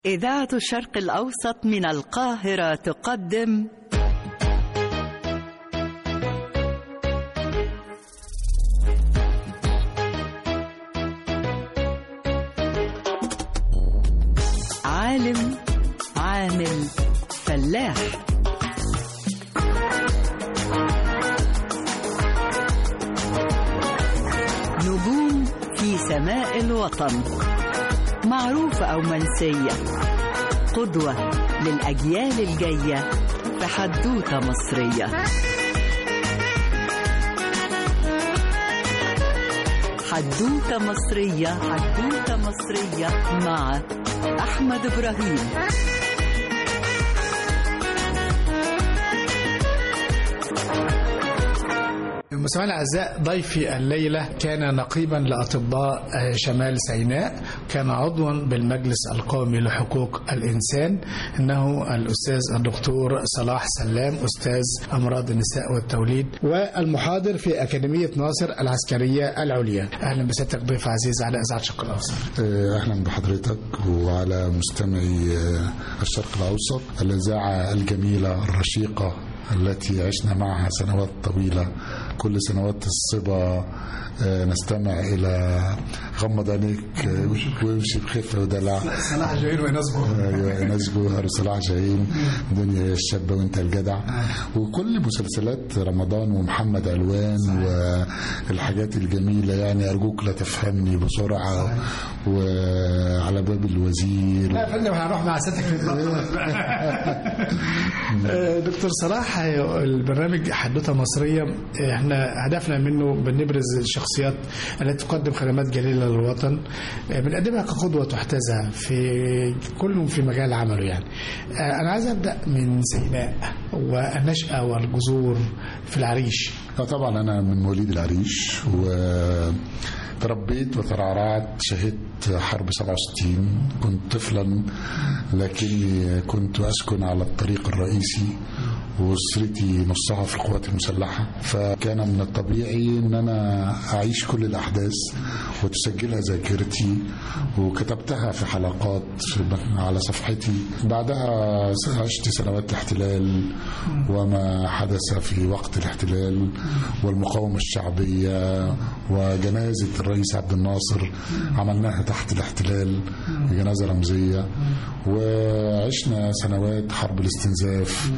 إذاعة الشرق الأوسط من القاهرة تقدم عالم عامل فلاح. نجوم في سماء الوطن، معروفة أو منسية، قدوة للأجيال الجاية في حدوتة مصرية. حدوتة مصرية، حدوتة مصرية مع أحمد إبراهيم. مستمعينا الأعزاء، ضيفي الليلة كان نقيبا لأطباء شمال سيناء، كان عضوا بالمجلس القومي لحقوق الإنسان، إنه الأستاذ الدكتور صلاح سلام، أستاذ أمراض النساء والتوليد والمحاضر في أكاديمية ناصر العسكرية العليا. أهلا بسيادتك ضيف عزيز على إذاعة الشرق الأوسط. أهلا بحضرتك وعلى مستمعي الشرق الأوسط، الإذاعة الجميلة الرشيقة التي عشنا معها سنوات طويلة. كل سنوات الصبا نستمع إلى غمض عينيك ويمشي بخفة ودلع، صلاح جاهين وناس جوهر وصلاح جاهين، دنيا هي الشابة وانت الجدع، وكل مسلسلات رمضان ومحمد علوان والحاجات الجميلة. يعني أرجوك لا تفهمني بسرعة، وعلى باب الوزير. لا فندم، هنروح مع سيادتك. دكتور صلاح، البرنامج حدوتة مصرية احنا هدفنا منه بنبرز الشخصيات التي تقدم خدمات جليلة للوطن، بنقدمها كقدوة تحتذى في كل في مجال عمله. يعني أنا عايز أبدأ من سيناء والنشأة والجذور في العريش. طبعا أنا من مواليد العريش وتربيت وترعرعت، شهدت حرب 67. كنت طفلا لكني كنت أسكن على الطريق الرئيسي، وأسرتي نصها في القوات المسلحة، فكان من الطبيعي أن أنا أعيش كل الأحداث وتسجلها ذاكرتي، وكتبتها في حلقات على صفحتي. بعدها عشت سنوات الاحتلال وما حدث في وقت الاحتلال والمقاومة الشعبية وجنازة الرئيس عبد الناصر، عملناها تحت الاحتلال جنازة رمزية. وعشنا سنوات حرب الاستنزاف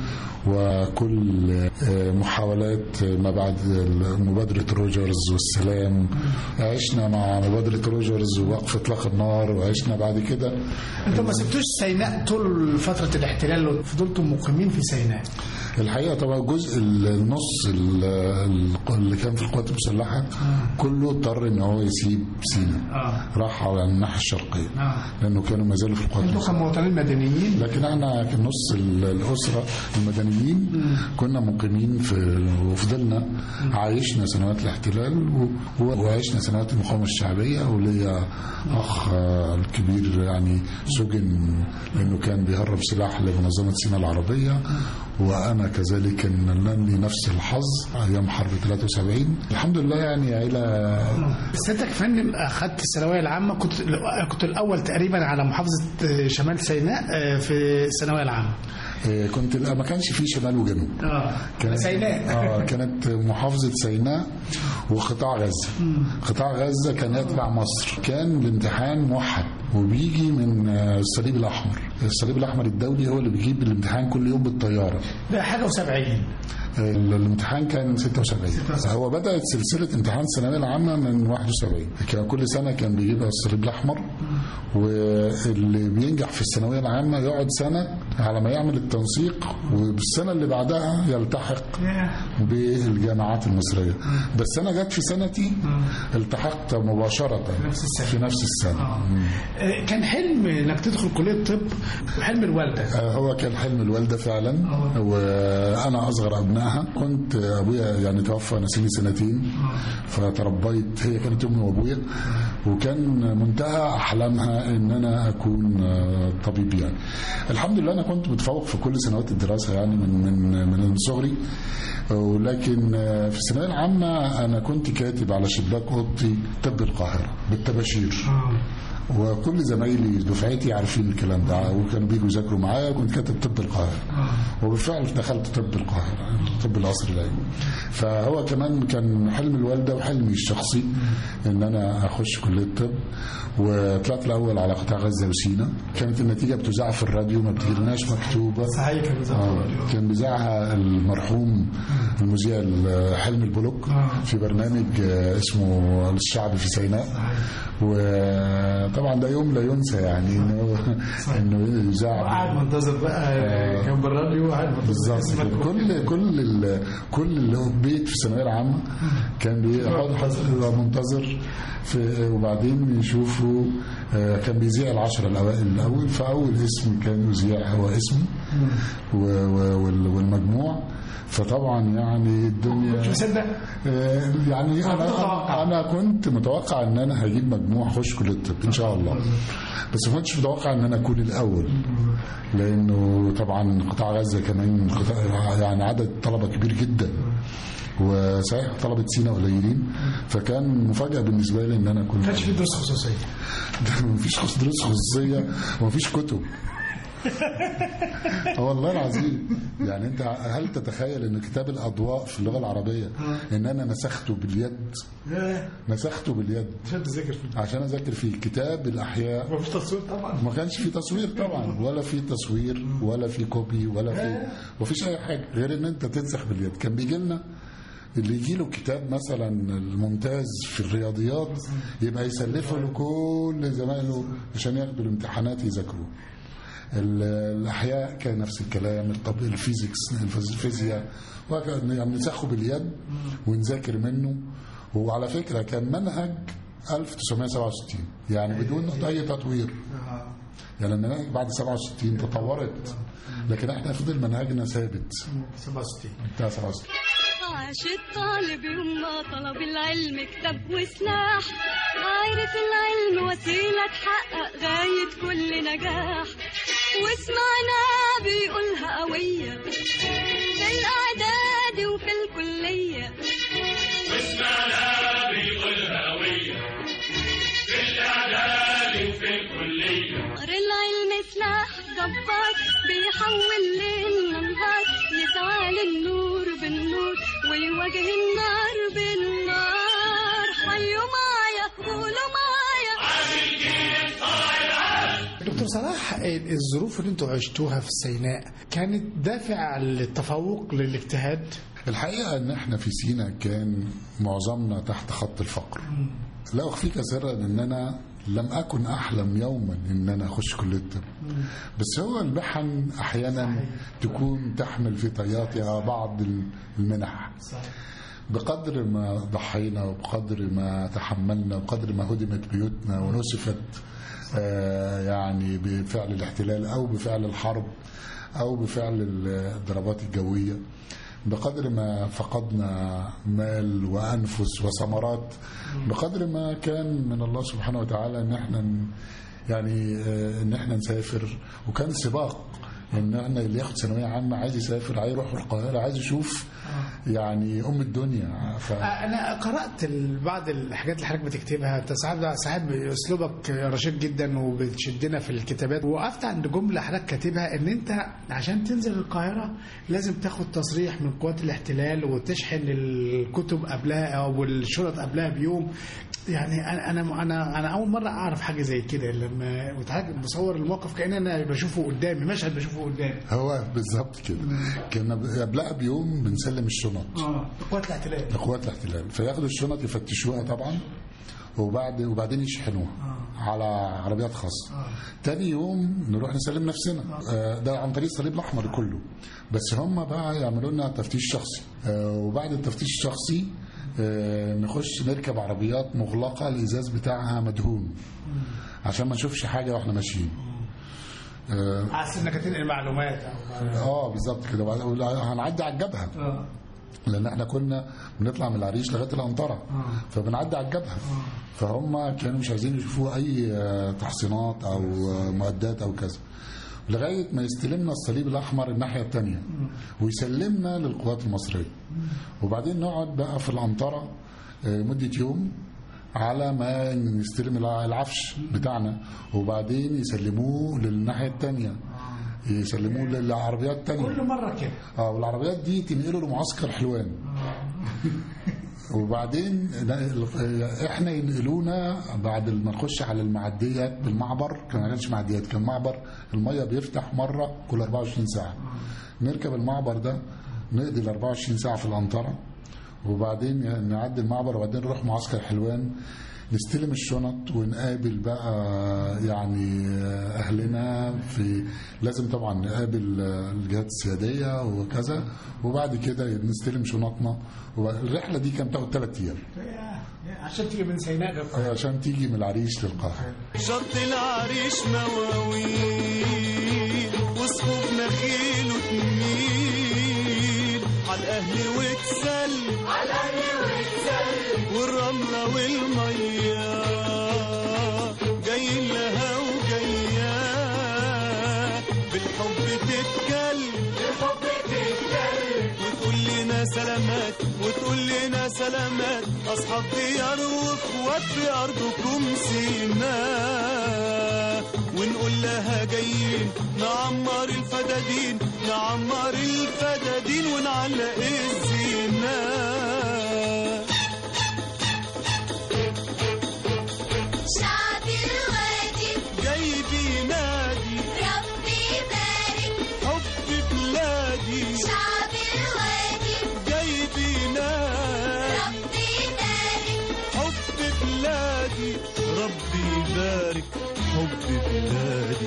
وكل محاولات ما بعد مبادرة روجرز والسلام. عشنا مع مبادرة روجرز ووقف إطلاق النار، وعشنا بعد كده. انتم ما سبتوش سيناء طول فترة الاحتلال وفضلتم مقيمين في سيناء؟ الحقيقة طبعا جزء النص اللي كان في القوات المسلحة كله اضطر ان هو يسيب سيناء، راح على الناحية الشرقية لأنه كانوا ما زالوا في القوات المسلحة. انتم كمواطنين مدنيين، لكن احنا كنص الأسرة المدنيين كنا مقيمين وفضلنا عايشنا سنوات الاحتلال وعشنا سنوات المقاومة الشعبية. وليا أخ الكبير يعني سجن لأنه كان بيهرب سلاح لمنظمة سيناء العربية، وأنا كذلك لي نفس الحظ أيام حرب 73. الحمد لله يعني عيلة. سيادتك فندم أخذت الثانوية العامة، كنت الأول تقريبا على محافظة شمال سيناء في الثانوية العامة. كنت ما كانش في شمال وجنوب، كانت سيناء. كانت محافظة سيناء وقطاع غزة. قطاع غزة كان يتبع مصر. كان الامتحان موحد وبيجي من الصليب الأحمر. الصليب الأحمر الدولي هو اللي بيجيب الامتحان كل يوم بالطيارة. ده حاجة و70. الامتحان كان 76. هو بدأت سلسلة امتحان الثانوية العامة من 71. كان كل سنة كان بيجيبها الصليب الأحمر، واللي بينجح في الثانوية العامة يقعد سنة على ما يعمل التنسيق، وبالسنة اللي بعدها يلتحق بالجامعات المصرية. بس أنا جت في سنتي التحقت مباشرة في نفس السنة. كان حلم انك تدخل كلية طب وحلم الوالدة؟ هو كان حلم الوالدة فعلا، وأنا أصغر أبنائها. كنت أبويا يعني توفى، أنا سني سنتين، فتربيت، هي كانت أمي وأبويا، وكان منتهى أحلامها إن أنا أكون طبيب. يعني الحمد لله أنا كنت متفوق في كل سنوات الدراسة يعني من صغري، ولكن في الثانوية العامة أنا كنت كاتب على شباك أوضتي طب القاهرة بالتباشير. وكل زمايلي دفعتي عارفين الكلام ده وكانوا بيجوا يذاكروا معايا. كنت كاتب طب القاهرة وبالفعل دخلت طب القاهرة، طب القصر العيني. فهو كمان كان حلم الوالدة وحلمي الشخصي ان انا اخش كلية طب، وطلعت الاول على قطاع غزة وسينا. كانت النتيجة بتذاع في الراديو، ما بتجيلناش مكتوبة. صحيح كان بيذاعها المرحوم المذيع حلمي البلوك في برنامج اسمه الشعب في سيناء. وطبعا ده يوم لا ينسى يعني انه يذاع. قاعد منتظر بقى جنب الراديو، قاعد منتظر. بالظبط. كل اللي هو بيت في الثانويه العامه كان بيقعد منتظر وبعدين يشوفوا. كان بيذيع العشرة الأوائل الأول، فأول اسم كان يذيع هو اسمي والمجموع. فطبعا يعني الدنيا مش مصدق يعني أنا كنت متوقع إن أنا هجيب مجموع أخش كلية الطب إن شاء الله، بس ما كنتش متوقع إن أنا أكون الأول، لأنه طبعا قطاع غزة كمان يعني عدد طلبة كبير جدا، وصحيح طلبة سينا قليلين. فكان مفاجأة بالنسبة لي إن أنا أكون. ما كانش في دروس خصوصية. مفيش دروس خصوصية ومفيش كتب. والله العظيم. يعني انت هل تتخيل ان كتاب الاضواء في اللغه العربيه ان انا نسخته باليد؟ نسخته باليد عشان اذاكر فيه. كتاب الاحياء ما فيش تصوير طبعا، ما كانش فيه تصوير طبعا، ولا فيه تصوير ولا فيه كوبي ولا فيه، ما فيش اي حاجه غير ان انت تنسخ باليد. كان بيجي لنا اللي يجي له كتاب مثلا الممتاز في الرياضيات يبقى يسلفه لكل زمايله عشان ياخدوا الامتحانات يذاكروه. الأحياء كان نفس الكلام، الفيزيكس الفيزياء، وكان يعني نسخه باليد ونذاكر منه. وعلى فكرة كان منهج 1967 يعني بدون أي تطوير، يعني المناهج بعد 67 تطورت، لكن احنا فضل منهجنا ثابت 67 بتاع 67. عاش الطالب يوم ما طلب العلم كتاب وسلاح، عارف العلم وسيلة تحقق غاية كل نجاح، واسمعنا بيقولها قوية في الإعداد وفي الكلية، واسمعنا بيقولها قوية في الإعداد وفي الكلية. العلم سلاح جبار بيحول ليلنا نهار، يسعى للنور بالنور ويواجه النار بالنار. حيوا معايا قولوا معايا عامل جيل صايع. دكتور صلاح، الظروف اللي انتوا عشتوها في سيناء كانت دافع للتفوق للاجتهاد؟ الحقيقة ان احنا في سيناء كان معظمنا تحت خط الفقر. لا أخفيك سرا ان انا لم أكن أحلم يوما إن أنا أخش كلية الطب، بس هو المحن أحيانا تكون تحمل في طياتها بعض المنح. بقدر ما ضحينا وبقدر ما تحملنا وبقدر ما هدمت بيوتنا ونسفت يعني بفعل الاحتلال أو بفعل الحرب أو بفعل الضربات الجوية، بقدر ما فقدنا مال وأنفس وثمرات، بقدر ما كان من الله سبحانه وتعالى ان احنا نسافر. وكان سباق ان احنا اللي ياخد ثانويه عامه عايز يسافر، عايز يروح القاهره، عايز يشوف يعني الدنيا. انا قرات بعض الحاجات اللي حضرتك بتكتبها، انت ساعات اسلوبك رشيق جدا وبتشدنا في الكتابات. وقفت عند جمله حضرتك كاتبها ان انت عشان تنزل القاهره لازم تاخد تصريح من قوات الاحتلال وتشحن الكتب قبلها او الشرط قبلها بيوم. يعني انا اول مره اعرف حاجه زي كده، لما بصور الموقف كأن انا بشوفه قدامي، مشهد بشوفه قدامي. هو بالظبط كده. كنا قبلها بيوم بنسلم الشنط لقوات الاحتلال، فياخدوا الشنط يفتشوها طبعا وبعدين يشحنوها على عربيات خاصه. تاني يوم نروح نسلم نفسنا، ده عن طريق الصليب الاحمر كله، بس هم بقى يعملوا لنا تفتيش شخصي. وبعد التفتيش الشخصي نخش نركب عربيات مغلقه الازاز بتاعها مدهون عشان ما نشوفش حاجه واحنا ماشيين. حاسس انك هتنقل معلومات بالظبط كده. هنعدي على الجبهه لان احنا كنا بنطلع من العريش لغايه الانطره، فبنعدي على الجبهه. فهم كانوا مش عايزين يشوفوا اي تحصينات او معدات او كذا، لغايه ما يستلمنا الصليب الاحمر الناحيه الثانيه ويسلمنا للقوات المصريه. وبعدين نقعد بقى في الانطره مده يوم على ما نستلم العفش بتاعنا، وبعدين يسلموه للناحيه الثانيه، يسلموه للعربيات الثانيه كل مره كده. والعربيات دي تنقله لمعسكر حلوان. وبعدين احنا ينقلونا بعد ما نخش على المعديات بالمعبر. ما كانش معديات، كان معبر الميه بيفتح مره كل 24 ساعه. نركب المعبر ده، نقضي ال 24 ساعه في القنطره، وبعدين نعدي المعبر، وبعدين نروح معسكر حلوان نستلم الشنط ونقابل بقى يعني اهلنا. في لازم طبعا نقابل الجهات السياديه وكذا، وبعد كده نستلم شنطنا. الرحله دي كانت بتاخد 3 ايام عشان تيجي من سيناء للقاهره، عشان تيجي من العريش للقاهره. شط العريش مواويل وصفوف نخيل وتميل، على الاهل وتسلم، على الاهل وتسلم، والرمله والميه جايين لها وجايات، بالحب تتكلم، بالحب تتكلم، وتقول لنا سلامات، وتقول لنا سلامات، اصحاب ديار واخوات في ارضكم سيناء، ونقول لها جايين نعمر الفدادين، نعمر الفدادين ونعلق الزينات. شعب الوادي جاي بينادي ربي يبارك، حب بلادي، شعب الوادي جاي بينادي ربي يبارك، حب بلادي، ربي يبارك حب بلادي،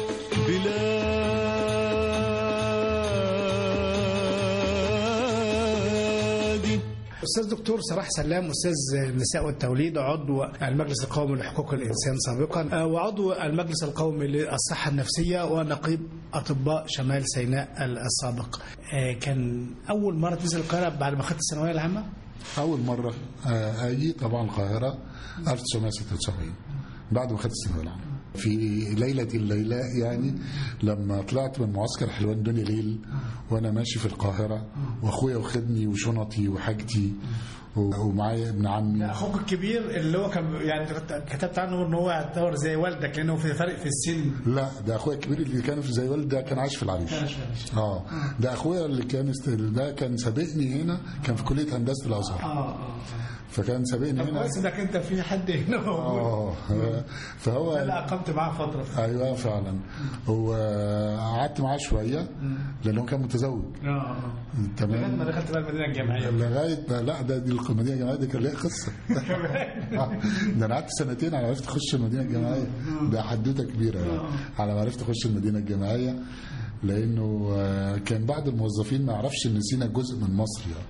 بلادي. أستاذ دكتور صلاح سلام، أستاذ النساء والتوليد، عضو المجلس القومي لحقوق الإنسان سابقا، وعضو المجلس القومي للصحة النفسية، ونقيب أطباء شمال سيناء السابق. كان أول مرة تنزل القاهرة بعد ما أخذت الثانوية العامة؟ أول مرة أجي طبعا القاهرة 1976 بعد ما أخذت الثانوية العامة. في ليلة الليلاء يعني لما طلعت من معسكر حلوان دنيا ليل وأنا ماشي في القاهرة، وأخويا واخدني وشنطي وحاجتي، ومعايا ابن عمي. أخوك الكبير اللي هو كان يعني كتبت عنه إن هو يعتبر زي والدك لأنه في فرق في السن. لا، ده أخويا الكبير اللي كان في زي والدي كان عايش في العريش. ده أخويا اللي كان سابقني هنا، كان في كلية هندسة الأزهر. فكان سابقني هنا. كويس انك انت في حد هنا موجود. فهو لا اقمت معاه فتره. ايوه فعلا. وقعدت معاه شويه لانه كان متزوج. تمام. لغايه ما دخلت بقى المدينه الجامعيه. لا ده دي المدينه الجامعيه دي كان ليها قصه. ده انا قعدت 2 على ما عرفت اخش المدينه الجامعيه. ده حدوته كبيره يعني على ما عرفت اخش المدينه الجامعيه، لانه كان بعض الموظفين ما يعرفش ان سينا جزء من مصر يعني.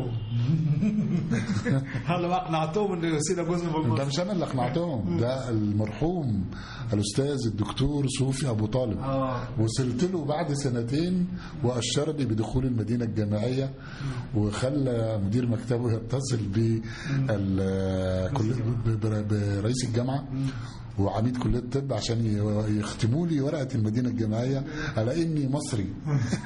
هلا ما اقنعتهم ان سينا جزء من مصر. ده مش انا اللي اقنعتهم، ده المرحوم الاستاذ الدكتور صوفي ابو طالب. وصلت له بعد 2 واشر لي بدخول المدينه الجامعيه، وخلى مدير مكتبه يتصل برئيس الجامعه وعميد كلية الطب عشان يختموا لي ورقة المدينة الجامعية على إني مصري.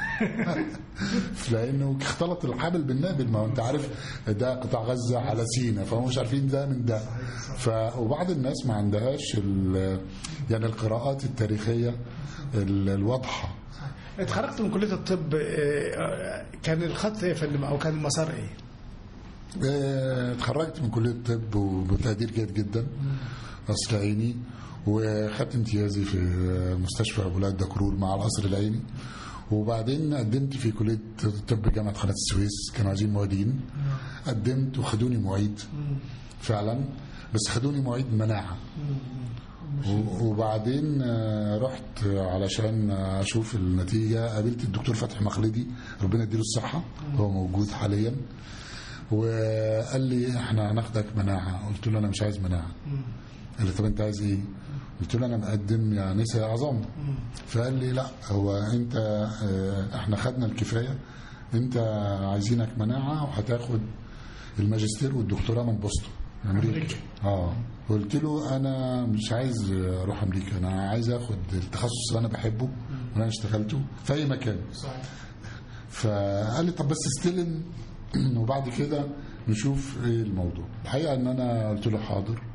لأنه اختلط الحبل بالنابل، ما انت عارف ده قطاع غزة على سينا، فهم مش عارفين ده من ده. وبعض الناس ما عندهاش يعني القراءات التاريخية الواضحة. اتخرجت من كلية الطب، كان الخط ايه او كان المسار ايه؟ اتخرجت من كلية الطب وبتقدير جيد جدا قصر عيني، وخدت امتيازي في مستشفى أولاد دكرور مع القصر العيني. وبعدين قدمت في كلية طب جامعة قناة السويس، كانوا عايزين معيدين. قدمت وخدوني معيد فعلا، بس خدوني معيد مناعة. وبعدين رحت علشان أشوف النتيجة، قابلت الدكتور فتحي مخلدي ربنا يديله الصحة، هو موجود حاليا، وقال لي احنا هناخدك مناعة. قلت له أنا مش عايز مناعة. قال لي طب انت عايز ايه؟ قلت له انا مقدم يعني نساء عظام. فقال لي لا، هو انت احنا خدنا الكفايه، انت عايزينك مناعه وهتاخد الماجستير والدكتوراه من بوسطن امريكا. قلت له انا مش عايز اروح امريكا، انا عايز اخد التخصص اللي انا بحبه وانا اشتغلته في اي مكان. فقال لي طب بس استلم وبعد كده نشوف ايه الموضوع. الحقيقه ان انا قلت له حاضر،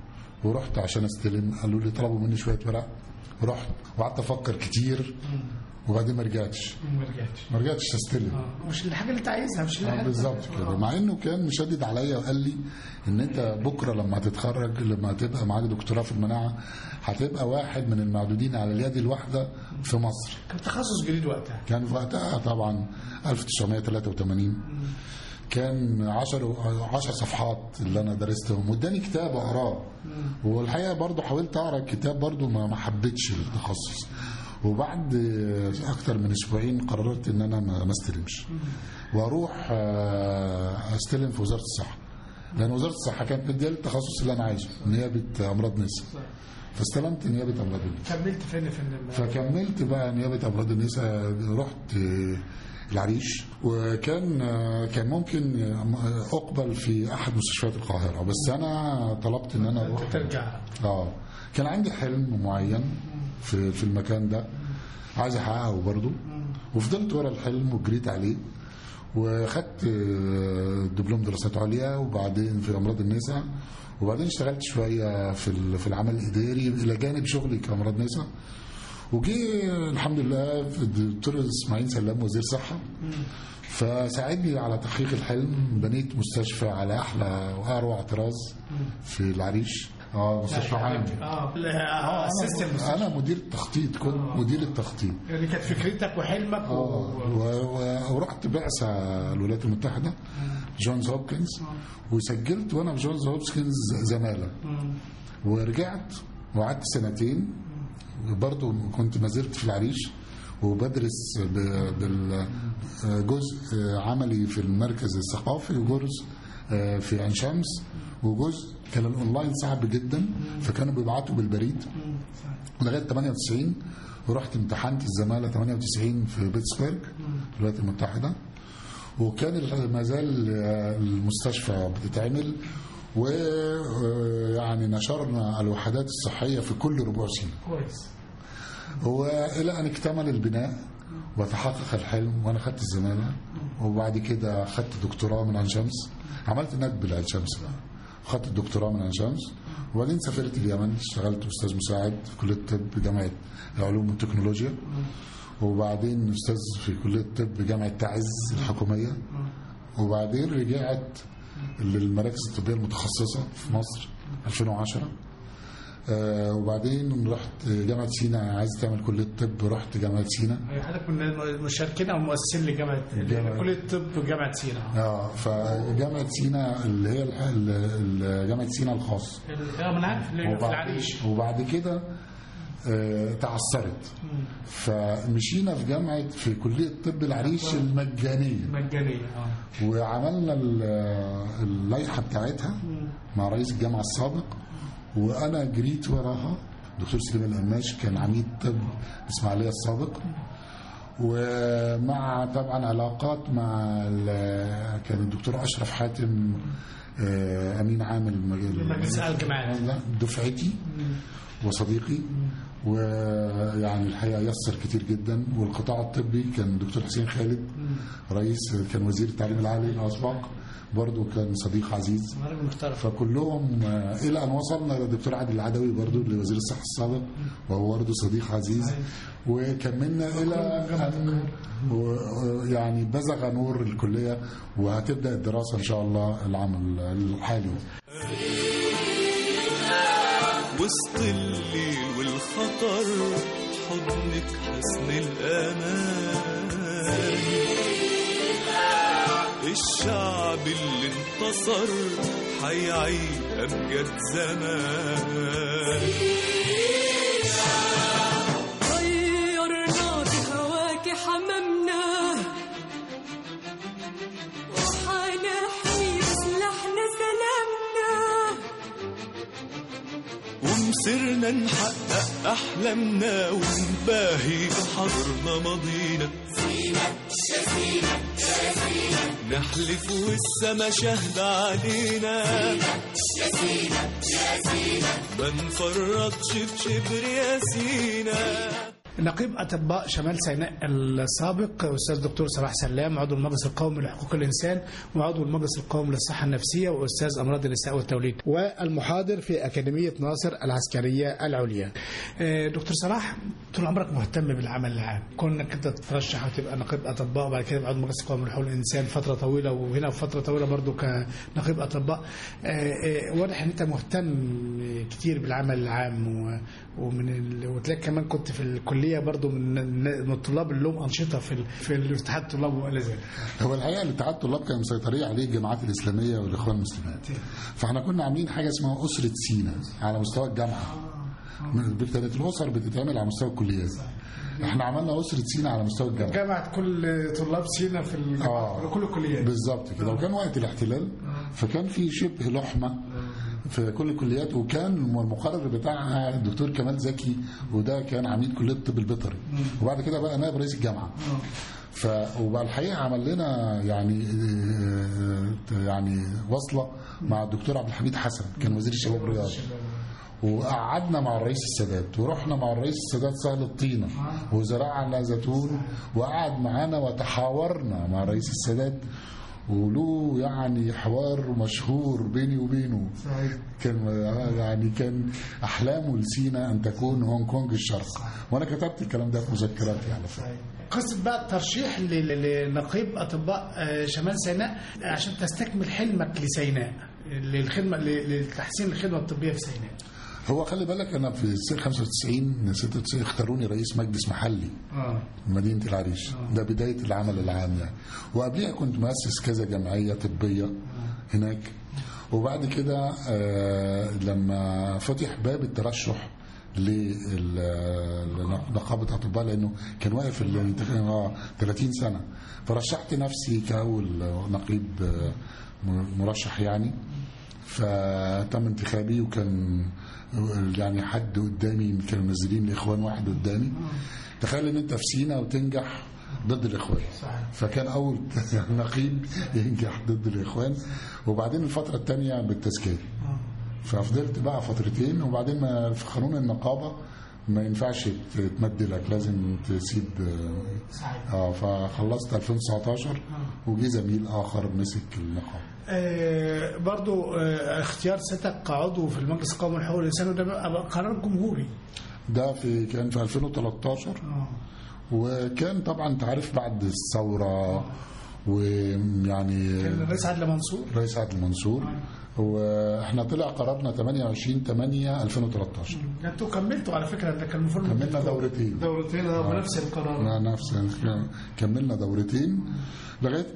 ورحت عشان استلم، قالوا لي طلبوا مني شويه ورق، رحت وقعدت افكر كتير وبعدين ما رجعتش استلم. مش الحاجه اللي انت عايزها، مش اللي بالظبط كده. مع انه كان مشدد عليا وقال لي ان انت بكره لما تتخرج، لما تبقى معاك دكتوراه في المناعه، هتبقى واحد من المعدودين على اليد الواحده في مصر. كان تخصص جديد وقتها. كان في وقتها طبعا 1983. كان 10 صفحات اللي انا درستهم، واداني كتاب اقراه. والحقيقه برضو حاولت اقرا الكتاب، برضو ما حبيتش التخصص. وبعد اكتر من اسبوعين قررت ان انا ما استلمش واروح استلم في وزاره الصحه، لان وزاره الصحه كانت مديالي التخصص اللي انا عايزه، نيابه امراض نساء. فاستلمت نيابه امراض النساء. كملت فين؟ فكملت بقى نيابه امراض النساء، رحت العريش، وكان ممكن اقبل في احد مستشفيات القاهره، بس انا طلبت ان انا اروح ترجع. كان عندي حلم معين في المكان ده عايز احققه برضه، وفضلت ورا الحلم وجريت عليه، وخدت دبلوم دراسات عليا وبعدين في امراض النساء، وبعدين اشتغلت شويه في العمل الاداري الى جانب شغلي كامراض نساء. وجي الحمد لله الدكتور اسماعيل سلام وزير صحه، فساعدني على تحقيق الحلم. بنيت مستشفى على احلى واروع طراز في العريش. مستشفى عام. انا مدير التخطيط، كنت مدير التخطيط. يعني كانت فكرتك وحلمك. ورحت بعثه الولايات المتحده جونز هوبكنز، وسجلت وانا في جونز هوبكنز زماله، ورجعت وقعدت سنتين برضو. كنت ما زلت في العريش وبدرس بالجزء عملي في المركز الثقافي، وجزء في عين شمس، وجزء كان الاونلاين صعب جدا فكانوا بيبعتوا بالبريد لغايه 98. ورحت امتحنت الزماله 98 في بيتسبرج في الولايات المتحده، وكان ما زال المستشفى بتتعمل، ويعني نشرنا الوحدات الصحيه في كل ربوع سنه. كويس. والى ان اكتمل البناء وتحقق الحلم، وانا خدت الزماله، وبعد كده خدت دكتوراه من عين شمس. عملت ندب لعين شمس بقى، خدت الدكتوراه من عين شمس، وبعدين سافرت اليمن، اشتغلت استاذ مساعد في كليه الطب جامعه العلوم والتكنولوجيا، وبعدين استاذ في كليه الطب جامعه تعز الحكوميه، وبعدين رجعت للمراكز الطبيه المتخصصه في مصر 2010. وبعدين رحت جامعه سينا، عايز تعمل كليه طب، رحت جامعه سينا. حضرتك من المشاركين او المؤسسين لجامعه كليه الطب جامعه سينا. فجامعه سينا اللي هي جامعه سينا الخاص. من عارف اللي في العريش. وبعد كده تعثرت، فمشينا في كليه الطب العريش المجانيه. وعملنا اللائحه بتاعتها مع رئيس الجامعه السابق، وانا جريت وراها. دكتور سليمان القماش كان عميد طب الاسماعيليه السابق، ومع طبعا علاقات مع كان الدكتور اشرف حاتم امين عام المجلس الجامعي دفعتي وصديقي، ويعني الحقيقه يسر كتير جدا. والقطاع الطبي كان الدكتور حسين خالد رئيس، كان وزير التعليم العالي الاسبق، برضو كان صديق عزيز. فكلهم الى ان وصلنا للدكتور عادل العدوي برضو لوزير الصحه السابق، وهو برضو صديق عزيز. وكملنا الى ان يعني بزغ نور الكليه، وهتبدا الدراسه ان شاء الله العام الحالي. وسط الليل والخطر حضنك حسن الأمان، الشعب اللي انتصر حيعيد أمجد زمان. غيرنا بهواك حممنا، وحنحمي بسلاحنا سلامنا، ومسرنا نحقق أحلامنا، ونباهي بحضرنا ماضينا. نحلف والسما شهد علينا، ما نفرطش في شبر يا سينا. نقيب أطباء شمال سيناء السابق أستاذ دكتور صلاح سلام، عضو المجلس القومي لحقوق الإنسان وعضو المجلس القومي للصحة النفسية وأستاذ أمراض النساء والتوليد، والمحاضر في أكاديمية ناصر العسكرية العليا. دكتور صلاح، طول عمرك مهتم بالعمل العام، كونك أنت تترشح وتبقى نقيب أطباء وبعد كده عضو المجلس القومي لحقوق الإنسان فترة طويلة، وهنا فترة طويلة برضو كنقيب أطباء. واضح أن أنت مهتم كتير بالعمل العام وتلاقي كمان كنت في الكلية برضو من الطلاب اللي لهم أنشطة في الاتحاد الطلاب وإلى ذلك. هو الحقيقة الاتحاد الطلاب كان مسيطرين عليه الجامعات الإسلامية والإخوان المسلمين، فاحنا كنا عاملين حاجة اسمها أسرة سينا على مستوى الجامعة. كانت الأسر بتتعمل على مستوى الكليات، احنا عملنا أسرة سينا على مستوى الجامعة، جامعة كل طلاب سينا في الجامعة كل الكليات بالظبط كده. وكان وقت الاحتلال فكان في شبه لحمة في كل الكليات، وكان المقرر بتاعها الدكتور كمال زكي، وده كان عميد كلية الطب البيطري وبعد كده بقى نائب رئيس الجامعة. وبقى الحقيقة عمل لنا يعني وصلة مع الدكتور عبد الحميد حسن كان وزير الشباب والرياضة، وقعدنا مع الرئيس السادات ورحنا مع الرئيس السادات سهل الطينة وزرعنا زيتون، وقعد معانا وتحاورنا مع الرئيس السادات، وله يعني حوار مشهور بيني وبينه. كان احلامه لسينا ان تكون هونج كونج الشرق، وانا كتبت الكلام ده في مذكراتي على فكره. قصة بقى الترشيح لنقيب أطباء شمال سيناء عشان تستكمل حلمك لسيناء، للخدمة لتحسين الخدمة الطبية في سيناء. هو خلي بالك أنا في 95 96 اختاروني رئيس مجلس محلي مدينة العريش. ده بداية العمل العام يعني، وقبلها كنت مؤسس كذا جمعية طبية هناك. وبعد كده لما فتح باب الترشح لنقابة أطباء، لأنه كان واقف 30 سنة، فرشحت نفسي كأول نقيب مرشح يعني. فتم انتخابي، وكان يعني حد قدامي كانوا منزلين الإخوان واحد قدامي. تخيل ان انت في سينا وتنجح ضد الإخوان، فكان أول نقيب ينجح ضد الإخوان. وبعدين الفترة الثانية بالتزكية، ففضلت بقى فترتين. وبعدين ما في قانون النقابة ما ينفعش تمدلك، لازم تسيب. فخلصت 2019 وجي زميل آخر مسك النقابة. برضو اختيار سيادتك كعضو في المجلس القومي لحقوق الإنسان، وده بقى قرار جمهوري. ده كان في 2013. وكان طبعا انت عارف بعد الثورة، ويعني كان الرئيس عدلي منصور واحنا طلع قرارنا 28/8/2013. انتوا كملتوا على فكرة، ده كان المفروض كملنا دورتين بنفس القرار. كملنا دورتين لغاية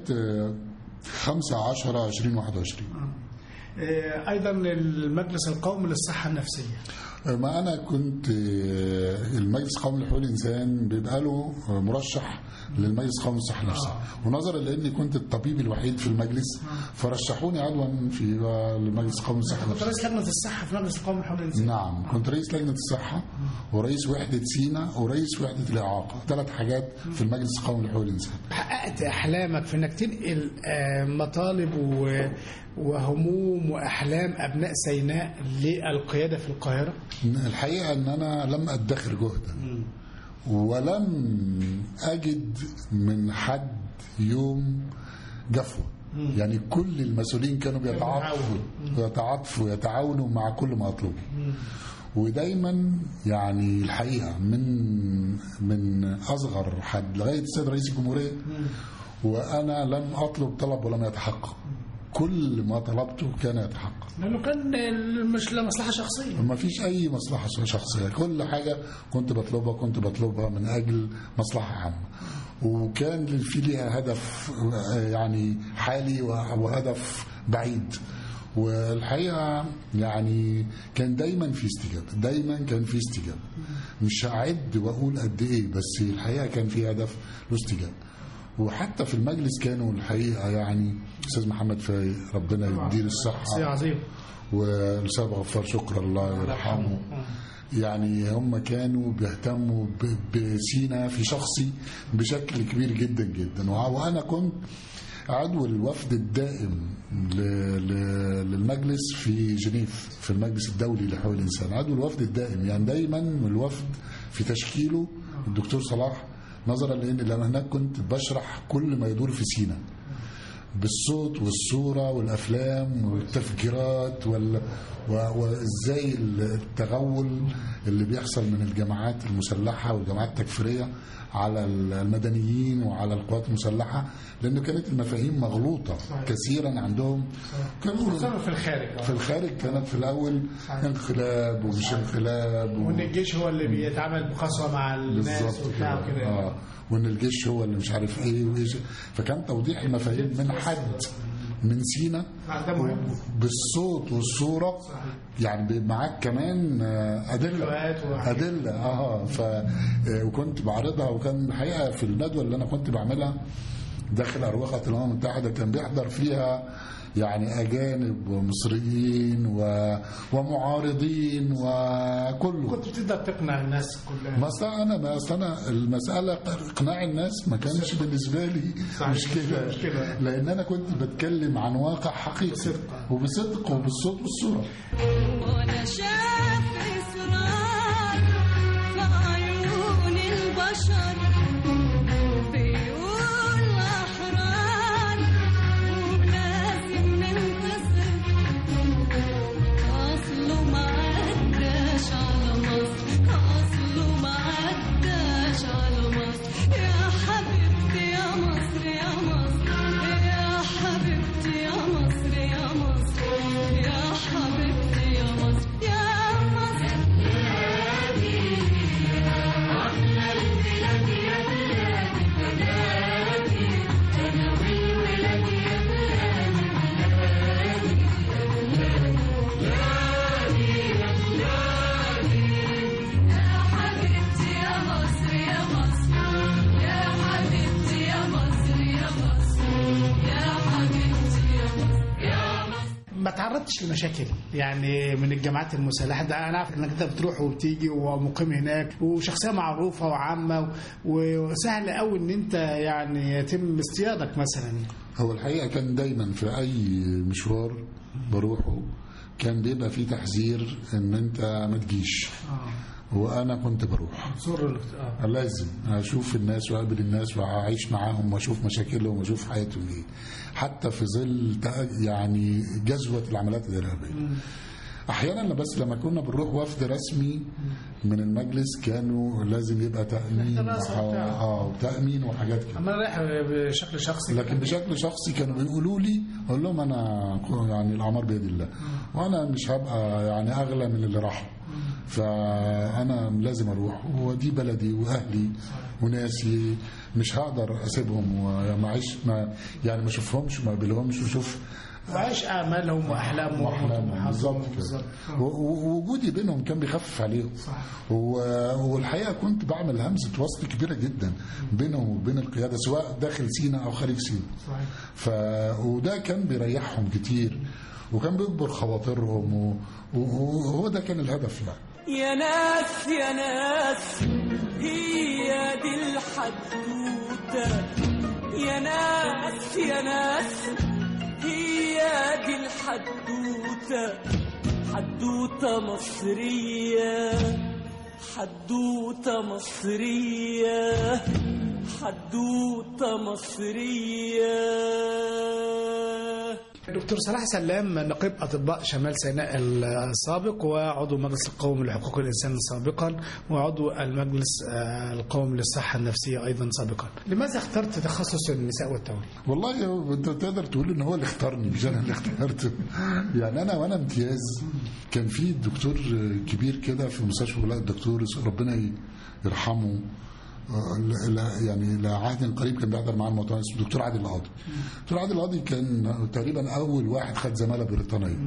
5/10/2021. أيضا المجلس القومي للصحة النفسية. ما أنا كنت المجلس القومي لحقوق الإنسان بيبقى له مرشح للمجلس القومي للصحة النفسية، ونظرا لأني كنت الطبيب الوحيد في المجلس فرشحوني عضوا في المجلس القومي للصحة النفسية. كنت رئيس لجنة الصحة في المجلس القومي لحقوق الإنسان. نعم، كنت رئيس لجنة الصحة ورئيس وحدة سينا ورئيس وحدة الإعاقة، 3 حاجات في المجلس القومي لحقوق الإنسان. حققت أحلامك في إنك تنقل مطالب وهموم وأحلام أبناء سيناء للقيادة في القاهرة؟ الحقيقة أن أنا لم أدخر جهدا ولم أجد من حد يوم جفوة. يعني كل المسؤولين كانوا بيتعاطفوا يتعاونوا مع كل ما أطلبه. ودايما يعني الحقيقة من أصغر حد لغاية السيد رئيس الجمهورية، وأنا لم أطلب طلب ولم يتحقق. كل ما طلبته كان يتحقق، لأنه كان مش لمصلحة شخصية. ما فيش أي مصلحة شخصية، كل حاجة كنت بطلبها من أجل مصلحة عامة، وكان في ليها هدف يعني حالي وهدف بعيد. والحقيقة يعني كان دايما في استجابة، مش هعد وأقول قد إيه، بس الحقيقة كان في هدف له استجابة. وحتى في المجلس كانوا الحقيقة يعني أستاذ محمد فايق ربنا يديله الصحة، عظيم، والأستاذ غفار شكر الله يرحمه. يعني هم كانوا بيهتموا بسينا في شخصي بشكل كبير جدا جدا. وأنا كنت عضو الوفد الدائم للمجلس في جنيف في المجلس الدولي لحقوق الإنسان، عضو الوفد الدائم. يعني دايما الوفد في تشكيله الدكتور صلاح نظرا لان لما هناك كنت بشرح كل ما يدور في سينا بالصوت والصورة والأفلام والتفجيرات وإزاي التغول اللي بيحصل من الجماعات المسلحة والجماعات التكفيرية على المدنيين وعلى القوات المسلحة، لأنه كانت المفاهيم مغلوطة كثيرا عندهم. كانوا في الخارج كانت في الأول انقلاب ومش انقلاب وإن الجيش هو اللي بيتعامل بقسوة مع الناس وبتاع كده، وإن الجيش هو اللي مش عارف إيه وإيش. فكان توضيح المفاهيم من حد من سينا بالصوت والصورة، يعني معاك كمان أدلة وكنت بعرضها. وكان الحقيقة في الندوة اللي أنا كنت بعملها داخل أروقة الأمم المتحدة كان بيحضر فيها يعني أجانب ومصريين ومعارضين وكله. كنت بتقدر تقنع الناس كلها؟ مثلا أنا المسألة إقناع الناس ما كانش بالنسبة لي مشكلة، لأن أنا كنت بتكلم عن واقع حقيقي وبصدق وبالصوت والصورة. وأنا شاف إصرار في عيون البشر بيقول أحرار ولازم ننتصر، أصله ما عداش على مصر، أصله ما عداش على مصر. يا حبيبتي يا مصر يا مصر، يا حبيبتي يا مصر يا مصر، يا حبيبتي يا مصر يا مصر. ما تعرضتش لمشاكل يعني من الجماعات المسلحة؟ ده أنا عارف إنك أنت بتروح وبتيجي ومقيم هناك وشخصية معروفة وعامة وسهل قوي إن أنت يعني يتم اصطيادك مثلا. هو الحقيقة كان دايما في أي مشوار بروحه كان بيبقى فيه تحذير إن أنت ما تجيش. وأنا كنت بروح لازم أشوف الناس وأقابل الناس وأعيش معاهم وأشوف مشاكلهم وأشوف حياتهم إيه، حتى في ظل يعني جذوة العمليات الإرهابية. أحيانا بس لما كنا بنروح وفد رسمي من المجلس كانوا لازم يبقى تأمين تأمين وحاجات كده. أما رايح بشكل شخصي، لكن بشكل شخصي كانوا بيقولوا لي، أقول لهم أنا يعني الأعمار بيد الله وأنا مش هبقى يعني أغلى من اللي راحوا، فأنا لازم أروح ودي بلدي وأهلي وناسي، مش هقدر أسيبهم ومعيش يعني ما أشوفهمش وما أقابلهمش وشوف وعيش أعمالهم وأحلامهم. بالظبط كده. ووجودي بينهم كان بيخفف عليهم. والحقيقة كنت بعمل همزة وصل كبيرة جدا بينهم وبين القيادة سواء داخل سينا أو خارج سينا. وده كان بيريحهم كتير وكان بيكبر خواطرهم وهو ده كان الهدف يعني. يا ناس يا ناس هي دي الحدوتة، يا ناس يا ناس هي دي الحدوتة، حدوتة مصرية، حدوتة مصرية، حدوتة مصرية. دكتور صلاح سلام نقيب أطباء شمال سيناء السابق وعضو المجلس القومي لحقوق الإنسان سابقا وعضو المجلس القومي للصحة النفسية أيضا سابقا، لماذا اخترت تخصص النساء والتوليد؟ والله أنت تقدر تقول إن هو اللي اختارني مش أنا اللي اخترته. يعني أنا وأنا امتياز كان في دكتور كبير كده في مستشفى ولاية الدكتور ربنا يرحمه يعني لعهد قريب كان بيحضر معاه المؤتمر اسمه الدكتور عادل القاضي. الدكتور عادل القاضي كان تقريبا اول واحد خد زماله بريطانيه،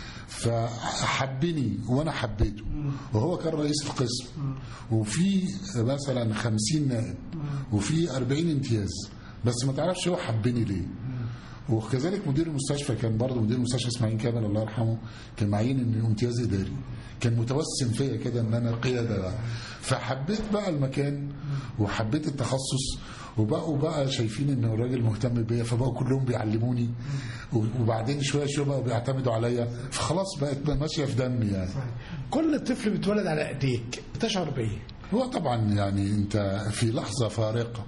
فحبني وانا حبيته، وهو كان رئيس القسم وفي مثلا 50 نائب وفي 40 امتياز، بس ما تعرفش هو حبني ليه. وكذلك مدير المستشفى كان برضه مدير المستشفى اسماعيل كامل الله يرحمه كان معين اني امتياز اداري، كان متوسم فيا كده ان انا قياده، فحبيت بقى المكان وحبيت التخصص وبقوا بقى شايفين ان الراجل مهتم بيا فبقوا كلهم بيعلموني، وبعدين شويه بقوا بيعتمدوا عليا، فخلاص بقت ماشيه في دمي يعني. كل طفل بيتولد على ايديك بتشعر بايه؟ هو طبعا يعني انت في لحظة فارقة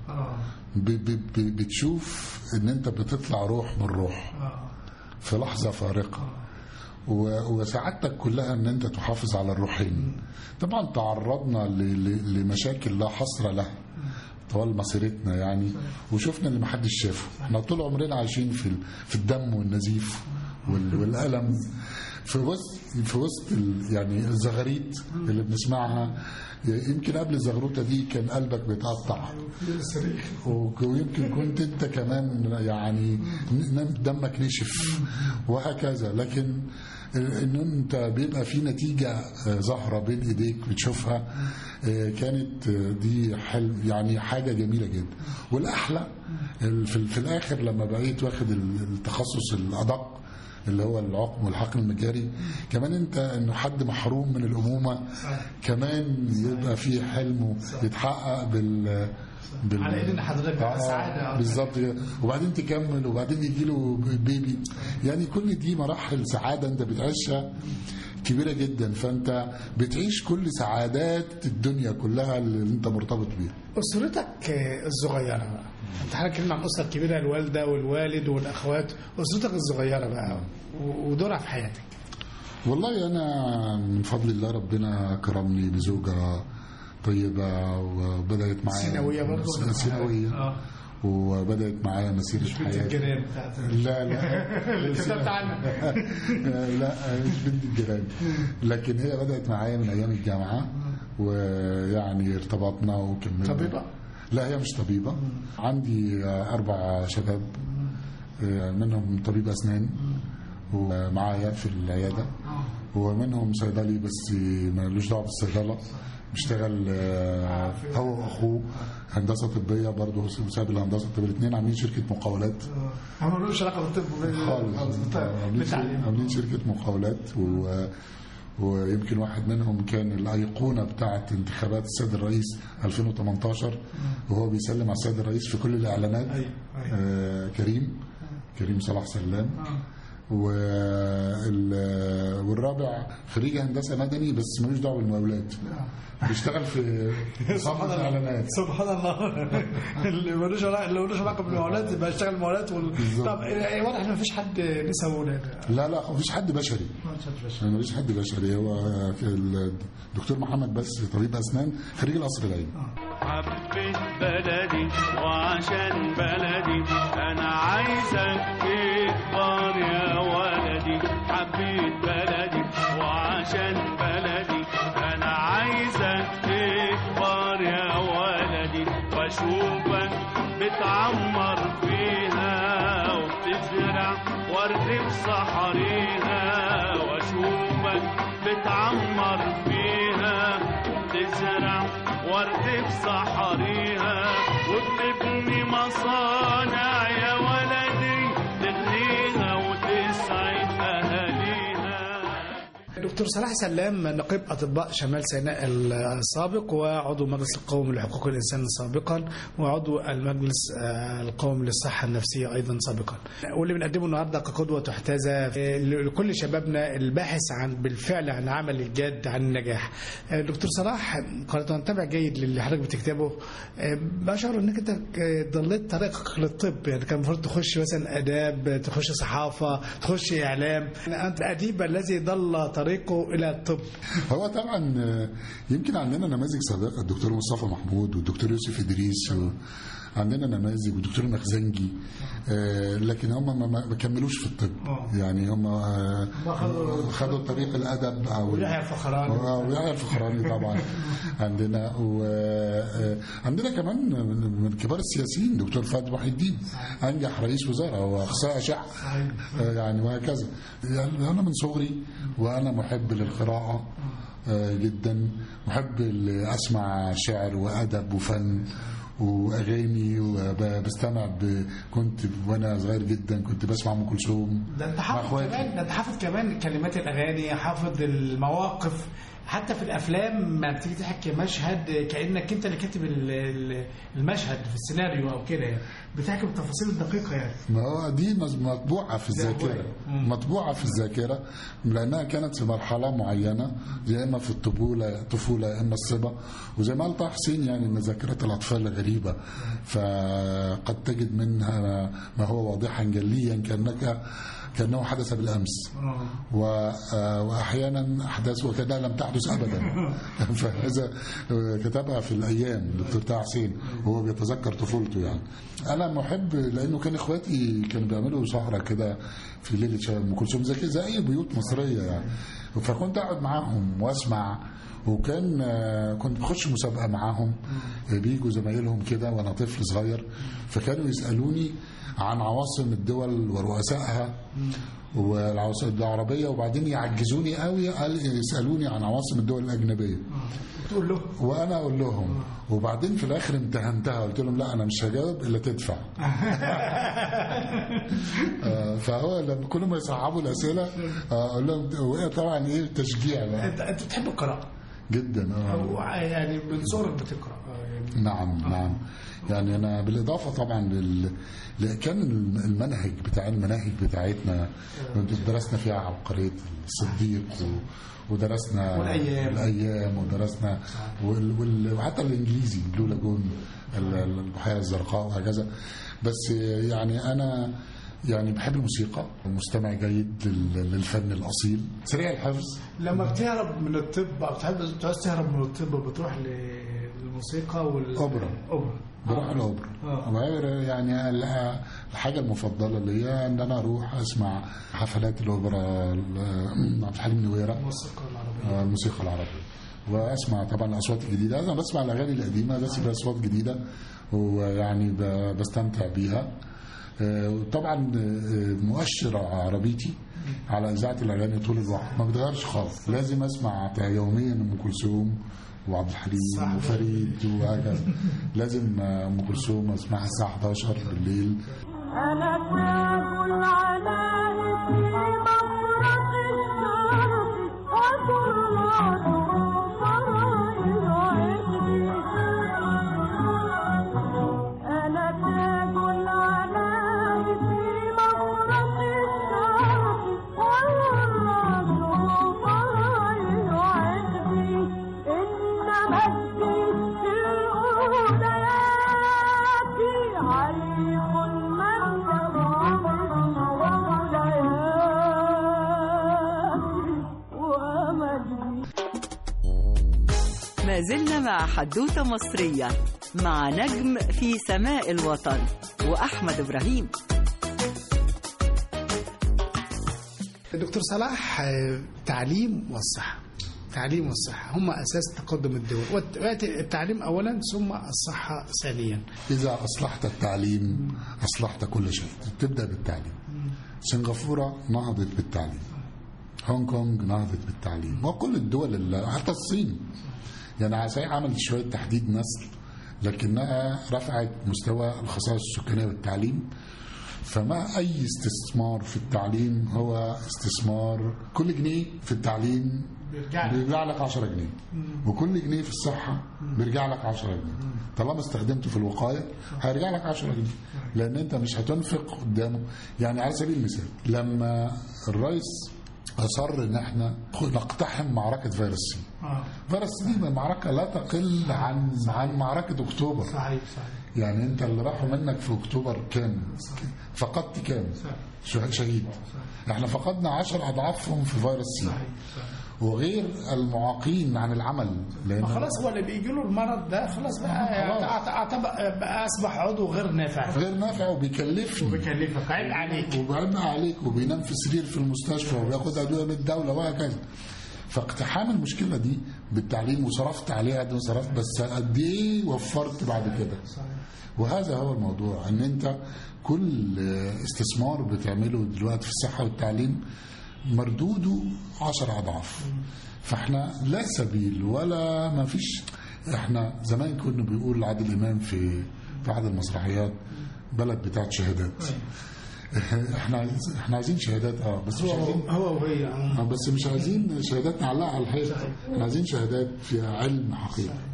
بتشوف ان انت بتطلع روح من روح في لحظة فارقة، وسعادتك كلها ان انت تحافظ على الروحين. طبعا تعرضنا لمشاكل لا حصر لها طوال مسيرتنا يعني، وشفنا اللي محدش شافه. احنا طول عمرنا عايشين في الدم والنزيف والألم، في وسط يعني الزغاريت اللي بنسمعها. يمكن قبل الزغروطة دي كان قلبك بيتقطع، ويمكن كنت انت كمان يعني دمك نشف وهكذا. لكن ان انت بيبقى في نتيجة ظاهرة بين ايديك بتشوفها، كانت دي يعني حاجة جميلة جدا. والاحلى في الاخر لما بقيت واخد التخصص الادق اللي هو العقم والحقن المجاري، كمان انت انه حد محروم من الامومه كمان يبقى فيه حلمه يتحقق على ايدين حضرتك سعاده بالظبط، وبعدين تكمل وبعدين يجي له بيبي. يعني كل دي مراحل سعاده انت بتعيشها كبيره جدا، فانت بتعيش كل سعادات الدنيا كلها اللي انت مرتبط بيها. اسرتك الصغيره بقى، انت حضرتك كلمه عن اسره كبيره، الوالده والوالد والاخوات، اسرتك الصغيره بقى ودورها في حياتك. والله انا من فضل الله ربنا كرمني بزوجه طيبه، وبدات معايا سينويه برضه سينويه وبدات معايا مسيره حياتي. لا كتبت عنها لا مش بنت الجيران، لكن هي بدات معايا من ايام الجامعه، ويعني ارتبطنا وكملنا. طبيبه؟ لا هي مش طبيبه. عندي 4 شباب، منهم طبيب اسنان ومعايا في العياده، ومنهم صيدلي بس مالوش دعوه بالصيدله، بيشتغل هو واخوه هندسه طبيه برضه، وساب الهندسه الطبيه. الاثنين عاملين شركه مقاولات. مالوش علاقه بالطب خالص، عاملين شركه مقاولات. ويمكن واحد منهم كان الايقونه بتاعه انتخابات السيد الرئيس 2018، وهو بيسلم على السيد الرئيس في كل الاعلانات. كريم صلاح سلام. والرابع خريج هندسه مدني بس ملوش دعوه بالمقاولات، بيشتغل في صفحه الاعلانات. سبحان الله. اللي ملوش علاقه بالمقاولات يبقى يشتغل مقاولات. طب واضح ان مفيش حد نسوي. لا مفيش حد بشري، مفيش حد بشري. هو الدكتور محمد بس طبيب اسنان خريج القصر العيني. حبيت بلدي وعشان بلدي انا عايزك تكبر يا ولدي. حبيت بلدي وعشان بلدي انا عايزك تكبر يا ولدي، واشوفك بتعمر فيها وبتزرع ورد في صحريها. واشوفك بتعمر فيها وبتزرع ورد في صحريها، وبتبني مصانع يا ولدي تغنيها وتسعد اهاليها. دكتور صلاح سلام، نقيب اطباء شمال سيناء السابق، وعضو المجلس القومي لحقوق الانسان سابقا، وعضو المجلس القومي للصحه النفسيه ايضا سابقا، واللي بنقدمه النهارده كقدوه تحتذى لكل شبابنا الباحث بالفعل عن عمل الجاد عن النجاح. دكتور صلاح، كنت متابع جيد للي حضرتك بتكتبه، بشعر انك انت ضليت طريقك للطب. يعني كان المفروض تخش مثلا اداب، تخش صحافه، تخش اعلام. انت الاديب الذي ضل طريقه الى الطب. هو طبعا يمكن عندنا نماذج سابقه، الدكتور مصطفى محمود والدكتور يوسف ادريس، عندنا نماذج والدكتور مخزنجي، لكن هم ما كملوش في الطب. يعني هم خدوا طريق الادب او ويحيى الفخراني طبعا. عندنا كمان من كبار السياسيين دكتور فهد محي الدين، انجح رئيس وزراء واخصائي اشعه يعني، وهكذا. يعني انا من صغري وانا محب للقراءه جدا، محب اسمع شعر وادب وفن واغاني، وبستمع كنت وانا صغير جدا كنت بسمع ام كلثوم. ده انت حافظ كمان كلمات الاغاني، حافظ المواقف، حتى في الافلام ما بتيجي تحكي مشهد كانك انت اللي كاتب المشهد في السيناريو او كده يعني. بتحكي بالتفاصيل الدقيقه يعني. ما هو دي مطبوعة في الذاكرة، مطبوعة في الذاكرة لأنها كانت في مرحلة معينة، يا إما في الطفولة يا إما الصبا. وزي ما قال طه حسين يعني إن ذاكرة الأطفال غريبة، فقد تجد منها ما هو واضحا جليا كأنه حدث بالأمس، وأحيانا أحداث وكأنها لم تحدث أبدا. فهذا كتبها في الأيام الدكتور طه حسين وهو بيتذكر طفولته. يعني أنا محب لأنه كان إخواتي كانوا بيعملوا سهرة كده في ليلة شباب أم كلثوم زي أي بيوت مصرية يعني، فكنت أقعد معاهم وأسمع. وكان كنت بخش مسابقة معاهم، بيجوا زمايلهم كده وأنا طفل صغير، فكانوا يسألوني عن عواصم الدول ورؤسائها والعواصم العربية، وبعدين يعجزوني قوي يسألوني عن عواصم الدول الأجنبية تقول له وأنا أقول لهم، وبعدين في الآخر امتهنتها قلت لهم لا أنا مش هجاوب إلا تدفع. فهو لما كل ما يصعبوا الأسئلة أقول لهم طبعا إيه التشجيع بقى. أنت بتحب القراءة جدا يعني من صغرك بتقرأ يعني. نعم يعني أنا بالإضافة طبعا كان المناهج بتاعتنا درسنا فيها عبقرية الصديق ودرسنا الأيام ودرسنا وحتى الإنجليزي بلو لاجون البحيرة الزرقاء وهكذا. بس يعني أنا يعني بحب الموسيقى ومستمع جيد للفن الأصيل سريع الحفظ. لما بتهرب من الطب أو بتحب تهرب من الطب بتروح للموسيقى والأوبرا. بروح الأوبرا يعني الحاجة المفضلة لي أن أنا أروح أسمع حفلات الأوبرا عبد الحليم نويرة الموسيقى العربية وأسمع طبعا الأصوات الجديدة. أنا بسمع الأغاني القديمة بس بأصوات جديدة ويعني بستمتع بيها. طبعا مؤشر عربيتي على إذاعة الأغاني طول الوقت ما بتغيرش خالص، لازم أسمع يوميا أم كلثوم وعبد الحليم وفريد وهكذا. لازم أم كلثوم أسمعها الساعة 11 بالليل. أنا تاج العناء في مفرق الشرق وطلعت فرائض عندي. أنا تاج العناء في مفرق الشرق وطلعت فرائض عندي. إن مجدي في الأوليات عليق ما زلنا مع حدوتة مصرية مع نجم في سماء الوطن وأحمد إبراهيم. دكتور صلاح، التعليم والصحة هم أساس تقدم الدول، التعليم أولا ثم الصحة ثانيا. إذا أصلحت التعليم أصلحت كل شيء. تبدأ بالتعليم. سنغافورة نهضت بالتعليم، هونغ كونغ نهضت بالتعليم، وكل الدول حتى الصين يعني عملت شوية تحديد نسل لكنها رفعت مستوى الخصائص السكانية والتعليم. فما أي استثمار في التعليم هو استثمار. كل جنيه في التعليم بيرجع لك 10 جنيه، وكل جنيه في الصحة بيرجع لك 10 جنيه. طالما استخدمته في الوقاية هيرجع لك 10 جنيه، لأن أنت مش هتنفق قدامه. يعني على سبيل المثال لما الرئيس أصر إن احنا نقتحم معركة فيروس سي. فيروس سي دي معركة لا تقل عن معركة أكتوبر. صحيح. يعني أنت اللي راحوا منك في أكتوبر كام؟ فقدت كام؟ شهيد. احنا فقدنا 10 أضعافهم في فيروس سي. وغير المعاقين عن العمل، لأن خلاص هو اللي بيجي له المرض ده خلاص بقى أصبح عضو غير نافع وبيكلفك عبء عليك وبينام في سرير في المستشفى وبياخد أدوية من الدولة وهكذا. فاقتحام المشكلة دي بالتعليم وصرفت عليها قد ما صرفت، بس قد ايه وفرت بعد كده. وهذا هو الموضوع، ان انت كل استثمار بتعمله دلوقتي في الصحة والتعليم مردوده 10 أضعاف. فاحنا لا سبيل ولا ما فيش. احنا زمان كنا بيقول عادل إمام في بعض المسرحيات بلد بتاعت شهادات. احنا عايزين شهادات بس مش عايزين بس مش عايزين شهادات نعلقها على الحيط. احنا عايزين شهادات فيها علم حقيقي.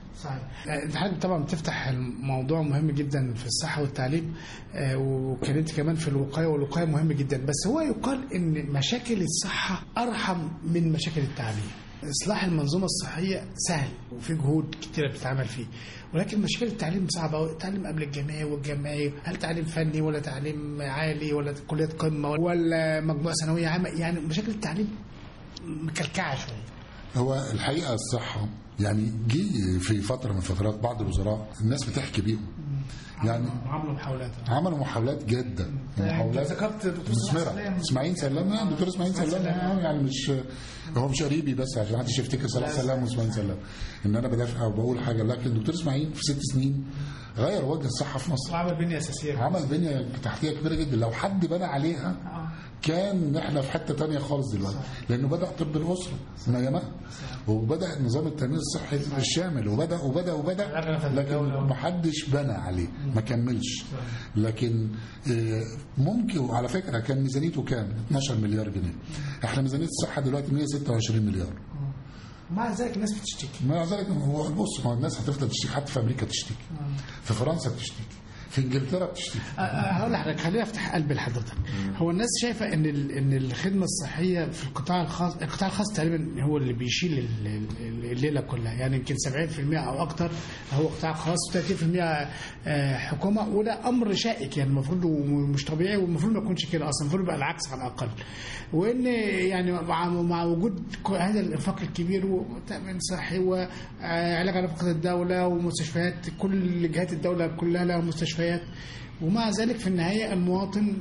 صحيح. انت حضرتك طبعا بتفتح الموضوع مهم جدا في الصحه والتعليم، وكلمت كمان في الوقايه، والوقايه مهم جدا، بس هو يقال ان مشاكل الصحه ارحم من مشاكل التعليم. اصلاح المنظومه الصحيه سهل وفي جهود كتيره بتتعمل فيه، ولكن مشاكل التعليم صعبه قوي. التعليم قبل الجامعي والجامعي، هل تعليم فني ولا تعليم عالي ولا كليه قمه ولا مجموعه ثانويه عامه؟ يعني مشاكل التعليم مكلكعه شويه. هو الحقيقه الصحه يعني جه في فتره من فترات بعض الوزراء الناس بتحكي بيهم، يعني عملوا محاولات جدا، محاولات ذكرت دكتور اسماعيل سلام. دكتور اسماعيل سلام يعني مش هو مش قريبي بس عشان محدش يفتكر صلاح سلام واسماعيل سلام ان انا بدافع او بقول حاجه، لكن دكتور اسماعيل في 6 سنين غير وجه الصحه في مصر، وعمل بنيه اساسيه، عمل بنيه تحتيه كبيره جدا. لو حد بنى عليها كان احنا في حته تانية خالص دلوقتي، لانه بدا طب الاسره نيمها، وبدا نظام التامين الصحي الشامل، وبدا لكن ما حدش بنى عليه، ما كملش. لكن ممكن، وعلى فكره كان ميزانيته كام؟ 12 مليار جنيه. احنا ميزانيه الصحه دلوقتي 126 مليار. مع ذلك الناس بتشتكي. مع ذلك هو بص، ما الناس هتفضل تشتكي، حتى في امريكا بتشتكي، في فرنسا بتشتكي، في انجلترا بتشتكي. هقول لحضرتك، خليني افتح قلب لحضرتك. هو الناس شايفه ان الخدمه الصحيه في القطاع الخاص تقريبا هو اللي بيشيل الليله كلها، يعني يمكن 70% او اكتر هو قطاع خاص، و30% حكومه، وده امر شائك يعني المفروض ومش طبيعي، والمفروض ما يكونش كده اصلا، المفروض يبقى العكس على الاقل. وان يعني مع وجود هذا الانفاق الكبير وتامين صحي وعلاج على فقر الدوله ومستشفيات، كل جهات الدوله كلها لها مستشفيات، ومع ذلك في النهاية المواطن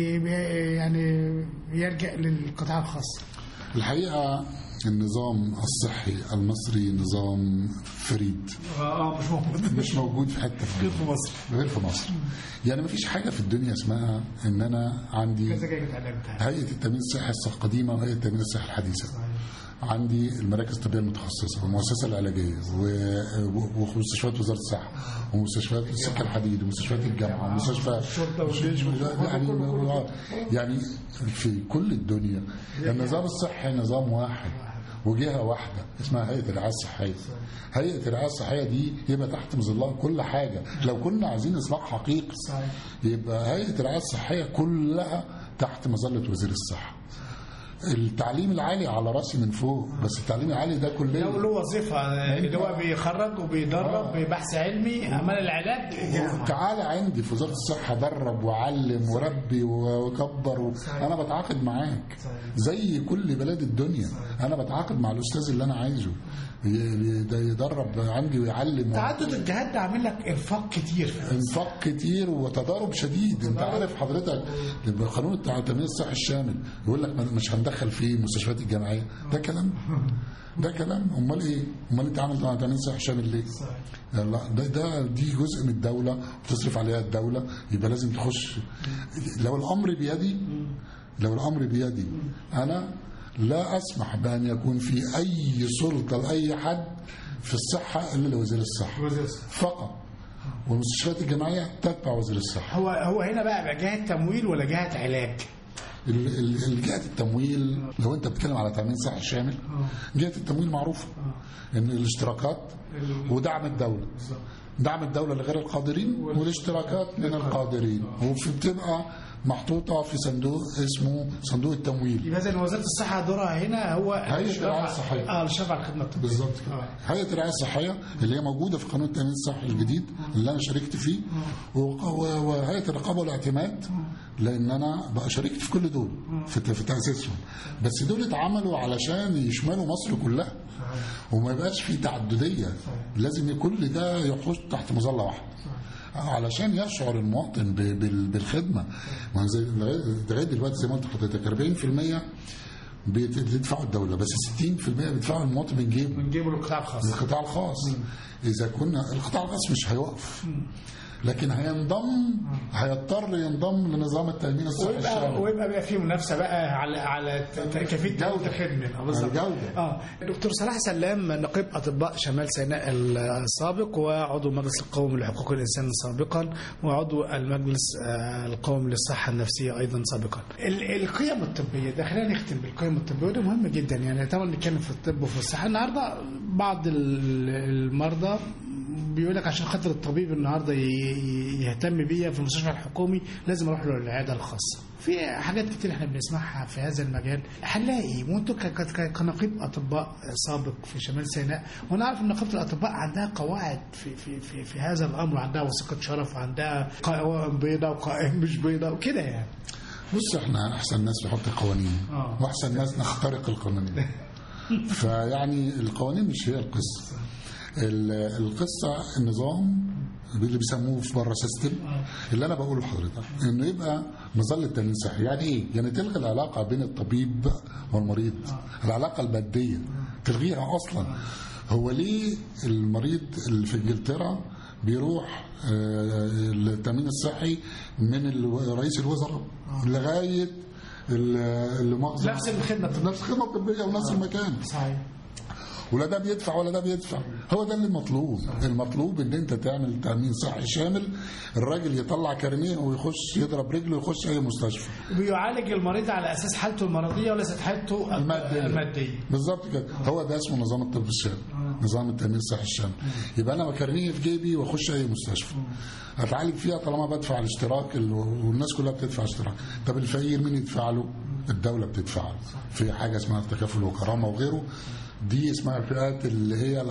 يعني يلجأ للقطاع الخاص. الحقيقة النظام الصحي المصري نظام فريد، مش موجود في حتة غير في مصر. يعني ما فيش حاجة في الدنيا اسمها ان انا عندي هيئة التأمين الصحي القديمة وهيئة التأمين الصحي الحديثة، عندي المراكز الطبية المتخصصة والمؤسسة العلاجية ومستشفيات وزارة الصحة ومستشفيات السكة الحديد ومستشفيات الجامعة ومستشفى يعني في كل الدنيا النظام الصحي نظام واحد وجهة واحدة اسمها هيئة الرعاية الصحية. هيئة الرعاية الصحية دي يبقى تحت مظلها كل حاجة. لو كنا عايزين إصلاح حقيقي يبقى هيئة الرعاية الصحية كلها تحت مظلة وزير الصحة. التعليم العالي على راسي من فوق، بس التعليم العالي ده كلية له وظيفة اللي هو بيخرج وبيدرب ببحث علمي عمل العلاج. تعالى عندي في وزارة الصحة درب وعلم وربي وكبر أنا بتعاقد معاك زي كل بلاد الدنيا. أنا بتعاقد مع الأستاذ اللي أنا عايزه ده يدرب عندي ويعلم. تعدد الجهات ده عامل لك انفاق كتير، انفاق كتير وتضارب شديد. انت عارف حضرتك قانون التأمين الصحي الشامل يقول لك مش هندخل فيه المستشفيات الجامعية. ده كلام امال ايه؟ امال انت عامل تأمين صحي شامل ليه؟ لا دي جزء من الدولة بتصرف عليها الدولة، يبقى لازم تخش. لو الامر بيدي انا لا أسمح بأن يكون في أي سلطة لأي حد في الصحة إلا لوزير الصحة فقط، والمستشفيات الجامعية تتبع وزير الصحة. هو هنا بقى جهة تمويل ولا جهة علاج؟ جهة التمويل لو أنت بتتكلم على تأمين صحي شامل، جهة التمويل معروفة إن الاشتراكات ودعم الدولة، دعم الدولة لغير القادرين والاشتراكات من القادرين، وبتبقى محطوطة في صندوق اسمه صندوق التمويل. يبقى إذن وزارة الصحة دورها هنا هو هيئة الرعاية الصحية. الإشراف على الخدمة الطبية. بالظبط كده. هيئة الرعاية الصحية اللي هي موجودة في قانون التأمين الصحي الجديد اللي أنا شاركت فيه، وهيئة الرقابة والاعتماد لأن أنا بقى شاركت في كل دول في تأسيسهم، بس دول اتعملوا علشان يشملوا مصر كلها وما يبقاش في تعددية. لازم كل ده يخش تحت مظلة واحدة علشان يشعر المواطن بالخدمة. لغاية دلوقتي زي ما قلت لحضرتك 40% بتدفعوا الدولة، بس 60% بيدفعوا المواطن من جيبه للقطاع الخاص. إذا كنا القطاع الخاص مش هيوقف، لكن هيضطر ينضم لنظام التامين الصحي الشامل، ويبقى بقى في منافسه بقى على كيفيه جوده الخدمه. بالظبط. دكتور صلاح سلام، نقيب اطباء شمال سيناء السابق، وعضو المجلس القومي لحقوق الانسان سابقا، وعضو المجلس القومي للصحه النفسيه ايضا سابقا. القيم الطبيه ده، خلينا نختم بالقيم الطبيه، وده مهم جدا. يعني طبعا نتكلم في الطب وفي الصحه. النهارده بعض المرضى بيقول لك عشان خاطر الطبيب النهارده يهتم بيا في المستشفى الحكومي لازم اروح له العياده الخاصه. في حاجات كتير احنا بنسمعها في هذا المجال. هنلاقي وانتم كنقيب اطباء سابق في شمال سيناء، وانا عارف ان نقابه الاطباء عندها قواعد في هذا الامر، عندها وثيقه شرف، وعندها قوائم بيضاء وقوائم مش بيضاء وكده يعني. بص، احنا احسن ناس بنحط قوانين واحسن ناس نخترق القوانين. فيعني القوانين مش هي القصه. القصه النظام اللي بيسموه في بره سيستم، اللي انا بقوله لحضرتك انه يبقى مظله تامين صحي. يعني ايه؟ يعني تلغي العلاقه بين الطبيب والمريض، العلاقه الماديه تلغيها اصلا. هو ليه المريض اللي في انجلترا بيروح التامين الصحي من رئيس الوزراء لغايه نفس الخدمه الطبيه ونفس المكان؟ صحيح. ولا ده بيدفع ولا ده بيدفع. هو ده اللي المطلوب ان انت تعمل تامين صحي شامل. الراجل يطلع كارنيه ويخش يضرب رجله ويخش اي مستشفى. بيعالج المريض على اساس حالته المرضيه وليست حالته الماديه. بالظبط كده. هو ده اسمه نظام الطب الشامل، نظام التامين الصحي الشامل. يبقى انا كارنيه في جيبي واخش اي مستشفى اتعالج فيها طالما بدفع الاشتراك، والناس كلها بتدفع اشتراك. طب الفقير مين يدفع له؟ الدوله بتدفع له في حاجه اسمها التكافل وكرامه وغيره. دي اسمها الفئات اللي هي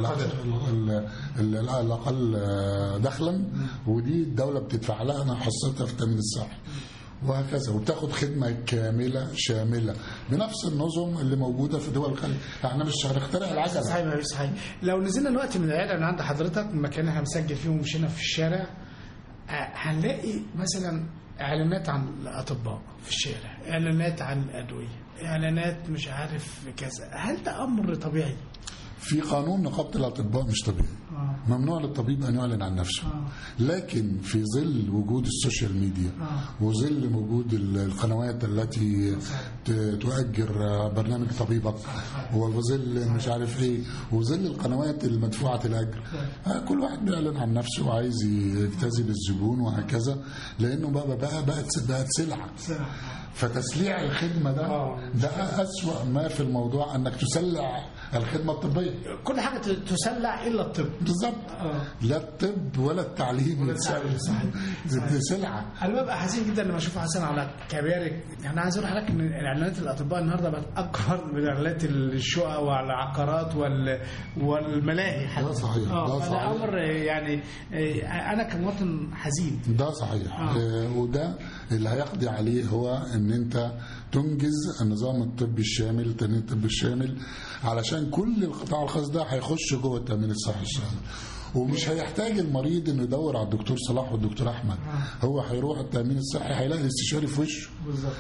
الأقل دخلا، ودي الدولة بتدفع لها أنا حصتها في التأمين الصحي وهكذا، وبتاخد خدمة كاملة شاملة بنفس النظم اللي موجودة في دول الخليج. احنا مش هنخترع العجلة. صحيح. لو نزلنا دلوقتي من العيادة من عند حضرتك المكان اللي هنسجل فيه ومشينا في الشارع، هنلاقي مثلا اعلانات عن الاطباء في الشارع، اعلانات عن الادويه، اعلانات مش عارف كذا. هل ده امر طبيعي؟ في قانون نقابه الاطباء مش طبيعي. ممنوع للطبيب ان يعلن عن نفسه. لكن في ظل وجود السوشيال ميديا وظل وجود القنوات التي تؤجر برنامج طبيبك، وظل مش عارف ايه، وظل القنوات المدفوعه الاجر، كل واحد بيعلن عن نفسه وعايز يجتذب الزبون وهكذا، لانه بقت سلعه. فتسليع الخدمة ده أسوأ ما في الموضوع، أنك تسلع الخدمة الطبية. كل حاجة تسلع إلا الطب. بالظبط. لا الطب ولا التعليم دي سلعة. أنا ببقى حزين جدا لما أشوف حسن على كباري. أنا عايز أقول لك إن إعلانات الأطباء النهاردة بقت أكبر من إعلانات الشقق والعقارات والملاهي حتى. ده صحيح. ده صحيح. أمر يعني أنا كمواطن حزين. ده صحيح. وده اللي هيقضي عليه هو ان انت تنجز النظام الطبي الشامل، التامين الطبي الشامل، علشان كل القطاع الخاص ده هيخش جوه التامين الصحي الشامل. ومش هيحتاج المريض انه يدور على الدكتور صلاح والدكتور احمد. هو هيروح التامين الصحي هيلاقي الاستشاري في وشه. بالظبط.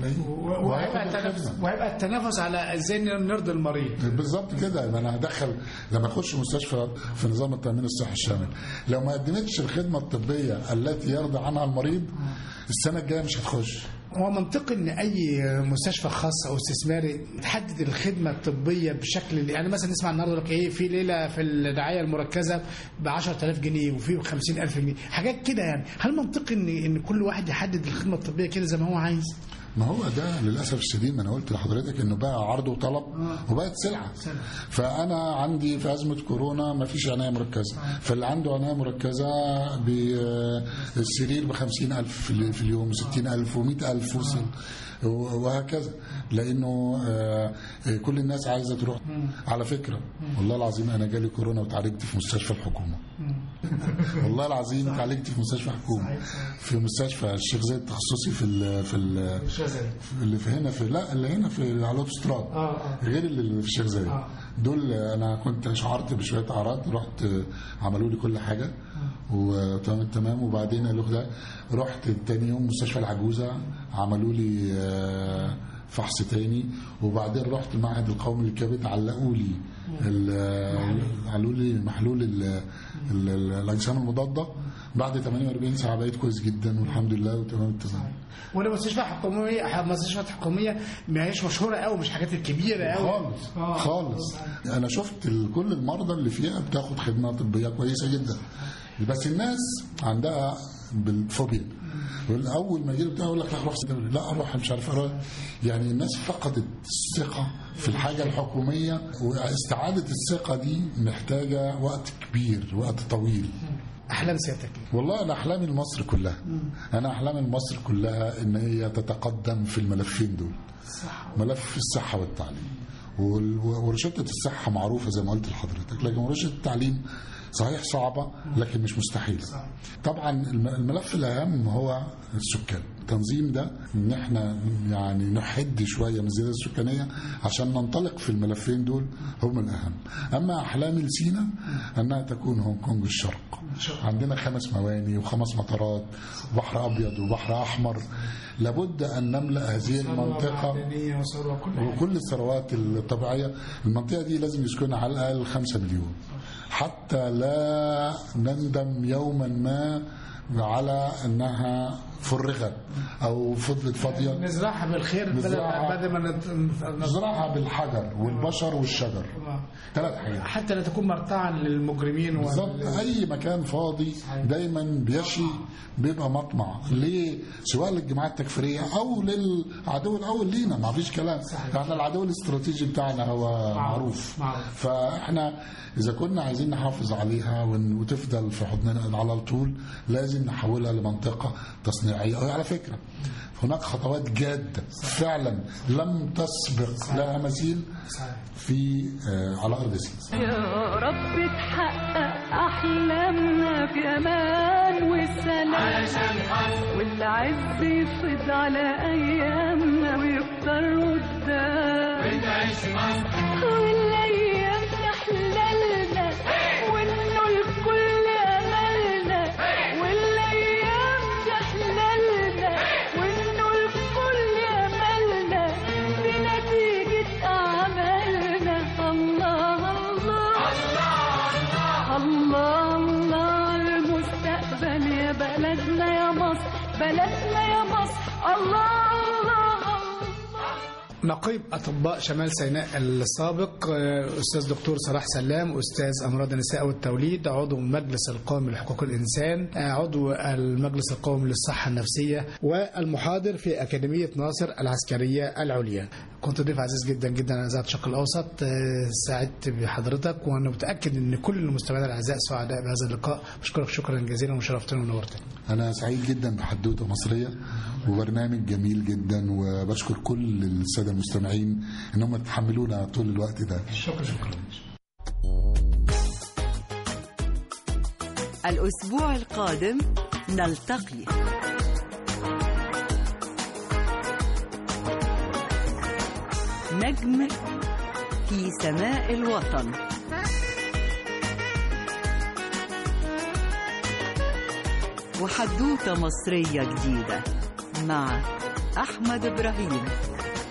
وهيبقى التنافس على ازاي نرضي المريض. بالظبط كده. انا هدخل لما اخش مستشفى في نظام التامين الصحي الشامل، لو ما قدمتش الخدمه الطبيه التي يرضى عنها المريض، السنه الجايه مش هتخش. هو منطقي ان اي مستشفى خاص او استثماري تحدد الخدمه الطبيه بشكل، يعني مثلا نسمع النهارده لك ايه، في ليله في الرعايه المركزه ب 10000 جنيه وفي ب 50000 جنيه، حاجات كده. يعني هل منطقي ان كل واحد يحدد الخدمه الطبيه كده زي ما هو عايز؟ ما هو ده للاسف الشديد، ما انا قلت لحضرتك انه بقى عرض وطلب وبقت سلعه. فانا عندي في ازمه كورونا ما فيش عنايه مركزه، فاللي عنده عنايه مركزه بالسرير ب 50000 في اليوم، 60000 و100000 وهكذا، لانه كل الناس عايزه تروح. على فكره والله العظيم انا جالي كورونا وتعالجت في مستشفى الحكومه. والله العظيم اتعالجت في مستشفى حكومه، في مستشفى الشيخ زايد التخصصي اللي في هنا اللي هنا في على الاوتوستراد، غير اللي في الشيخ زايد. دول انا كنت شعرت بشويه اعراض، رحت عملوا لي كل حاجه وتمام. وبعدين قالوا ده رحت تاني يوم مستشفى العجوزه عملوا لي فحص تاني، وبعدين رحت المعهد القومي للكبد علقوا لي محلول الاجسام المضاده، بعد 48 ساعه بقيت كويس جدا والحمد لله وتمام التمام. وانا مستشفيات حكوميه ما هيش مشهوره قوي، مش حاجات الكبيره قوي خالص خالص. انا شفت كل المرضى اللي فيها بتاخد خدمه طبيه كويسه جدا، بس الناس عندها بالفوبيا. اول ما يجي بتاع يقول لك لا اروح مش عارف اروح. يعني الناس فقدت الثقه في الحاجه الحكوميه، واستعاده الثقه دي محتاجه وقت كبير، وقت طويل. احلام سيادتك؟ والله انا احلامي لمصر كلها. انا احلامي لمصر كلها ان هي تتقدم في الملفين دول، ملف الصحه والتعليم. ورشدة الصحه معروفه زي ما قلت لحضرتك، لكن ورشدة التعليم صحيح صعبة لكن مش مستحيلة. طبعا الملف الأهم هو السكان. التنظيم ده ان احنا يعني نحد شوية من الزيادة السكانية عشان ننطلق في الملفين دول هم الأهم. أما أحلام لسينا أنها تكون هونج كونج الشرق. عندنا 5 مواني و5 مطارات، بحر أبيض وبحر أحمر. لابد أن نملأ هذه المنطقة وكل الثروات الطبيعية. المنطقة دي لازم يسكنها على الأقل 5 مليون حتى لا نندم يوما ما على أنها فرغت أو فضلت فاضية. نزرعها بالخير بدل ما نزرعها بالحجر والبشر والشجر. 3 حاجات حتى لا تكون مرتعا للمجرمين. بالظبط. أي مكان فاضي دايما بيشي بيبقى مطمع ليه، سواء للجماعات التكفيرية أو للعدو الأول لينا. ما فيش كلام. احنا العدو الاستراتيجي بتاعنا هو معروف. فاحنا إذا كنا عايزين نحافظ عليها وتفضل في حضننا على طول لازم نحولها لمنطقة تصنيعية. على فكرة هناك خطوات جادة فعلا لم تسبق لها مثيل في على أرض سيناء. يا رب تحقق أحلامنا في أمان والسلام، والعز يفض على أيامنا ويكتر قدام، ونعيش مصر والأيام تحللنا وإنه الكل أملنا، والأيام تحللنا وإنه الكل أملنا بنتيجة أعمالنا. الله الله الله الله المستقبل يا بلدنا يا مصر، بلدنا يا مصر. الله نقيب أطباء شمال سيناء السابق أستاذ دكتور صلاح سلام، أستاذ أمراض النساء والتوليد، عضو المجلس القومي لحقوق الإنسان، عضو المجلس القومي للصحة النفسية، والمحاضر في أكاديمية ناصر العسكرية العليا. كنت ضيف عزيز جدا جدا على إذاعة الشرق الأوسط. سعدت بحضرتك وأنا متأكد أن كل المستمعين الأعزاء سعداء بهذا اللقاء. بشكرك شكرا جزيلا وشرفتنا ونورتنا. أنا سعيد جدا بحدوتة مصرية وبرنامج جميل جدا، وبشكر كل السادة المستمعين انهم يتحملونا طول الوقت ده. شكرا. الأسبوع القادم نلتقي. نجم في سماء الوطن. وحدوتة مصرية جديدة مع أحمد إبراهيم.